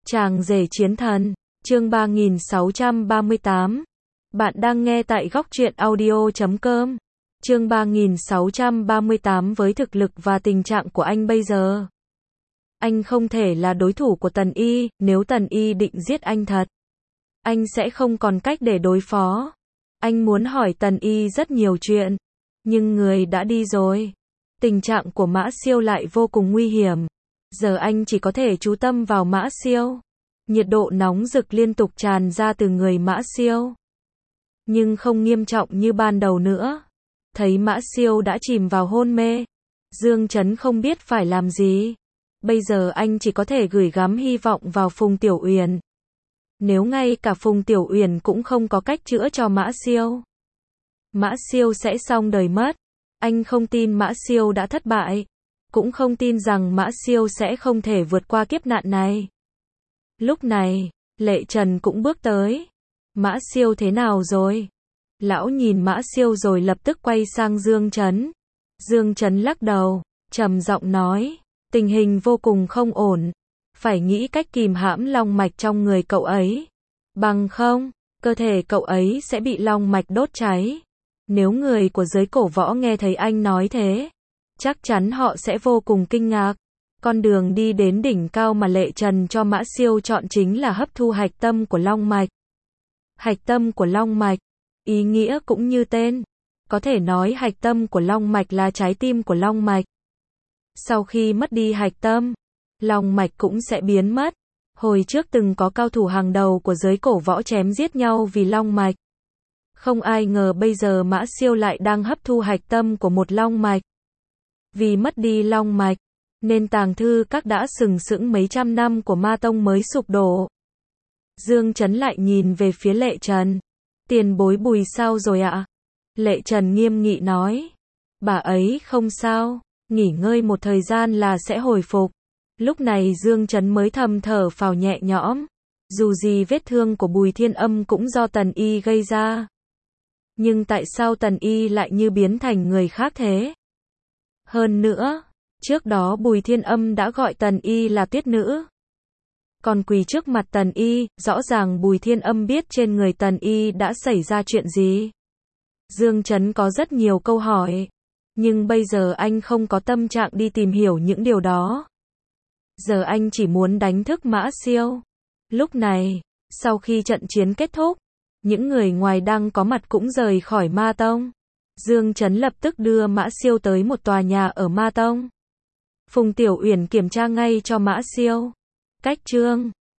Chàng rể chiến thần, chương 3638. Bạn đang nghe tại góc truyện audio.com. Chương 3638. Với thực lực và tình trạng của anh bây giờ, anh không thể là đối thủ của Tần Y, nếu Tần Y định giết anh thật, anh sẽ không còn cách để đối phó. Anh muốn hỏi Tần Y rất nhiều chuyện, nhưng người đã đi rồi. Tình trạng của Mã Siêu lại vô cùng nguy hiểm. Giờ anh chỉ có thể chú tâm vào Mã Siêu. Nhiệt độ nóng rực liên tục tràn ra từ người Mã Siêu, nhưng không nghiêm trọng như ban đầu nữa. Thấy Mã Siêu đã chìm vào hôn mê, Dương Chấn không biết phải làm gì. Bây giờ anh chỉ có thể gửi gắm hy vọng vào Phùng Tiểu Uyển. Nếu ngay cả Phùng Tiểu Uyển cũng không có cách chữa cho Mã Siêu, Mã Siêu sẽ xong đời mất. Anh không tin Mã Siêu đã thất bại, cũng không tin rằng Mã Siêu sẽ không thể vượt qua kiếp nạn này. Lúc này, Lệ Trần cũng bước tới. Mã Siêu thế nào rồi? Lão nhìn Mã Siêu rồi lập tức quay sang Dương Chấn. Dương Chấn lắc đầu, trầm giọng nói, tình hình vô cùng không ổn. Phải nghĩ cách kìm hãm long mạch trong người cậu ấy. Bằng không, cơ thể cậu ấy sẽ bị long mạch đốt cháy. Nếu người của giới cổ võ nghe thấy anh nói thế, chắc chắn họ sẽ vô cùng kinh ngạc. Con đường đi đến đỉnh cao mà Lệ Trần cho Mã Siêu chọn chính là hấp thu hạch tâm của long mạch. Hạch tâm của long mạch, ý nghĩa cũng như tên. Có thể nói hạch tâm của long mạch là trái tim của long mạch. Sau khi mất đi hạch tâm, long mạch cũng sẽ biến mất. Hồi trước từng có cao thủ hàng đầu của giới cổ võ chém giết nhau vì long mạch. Không ai ngờ bây giờ Mã Siêu lại đang hấp thu hạch tâm của một long mạch. Vì mất đi long mạch, nên tàng thư các đã sừng sững mấy trăm năm của Ma Tông mới sụp đổ. Dương Chấn lại nhìn về phía Lệ Trần. Tiền bối Bùi sao rồi ạ? Lệ Trần nghiêm nghị nói. Bà ấy không sao, nghỉ ngơi một thời gian là sẽ hồi phục. Lúc này Dương Chấn mới thầm thở phào nhẹ nhõm. Dù gì vết thương của Bùi Thiên Âm cũng do Tần Y gây ra. Nhưng tại sao Tần Y lại như biến thành người khác thế? Hơn nữa, trước đó Bùi Thiên Âm đã gọi Tần Y là tuyết nữ. Còn quỳ trước mặt Tần Y, rõ ràng Bùi Thiên Âm biết trên người Tần Y đã xảy ra chuyện gì. Dương Chấn có rất nhiều câu hỏi, nhưng bây giờ anh không có tâm trạng đi tìm hiểu những điều đó. Giờ anh chỉ muốn đánh thức Mã Siêu. Lúc này, sau khi trận chiến kết thúc, những người ngoài đang có mặt cũng rời khỏi Ma Tông. Dương Chấn lập tức đưa Mã Siêu tới một tòa nhà ở Ma Tông. Phùng Tiểu Uyển kiểm tra ngay cho Mã Siêu. Cách chương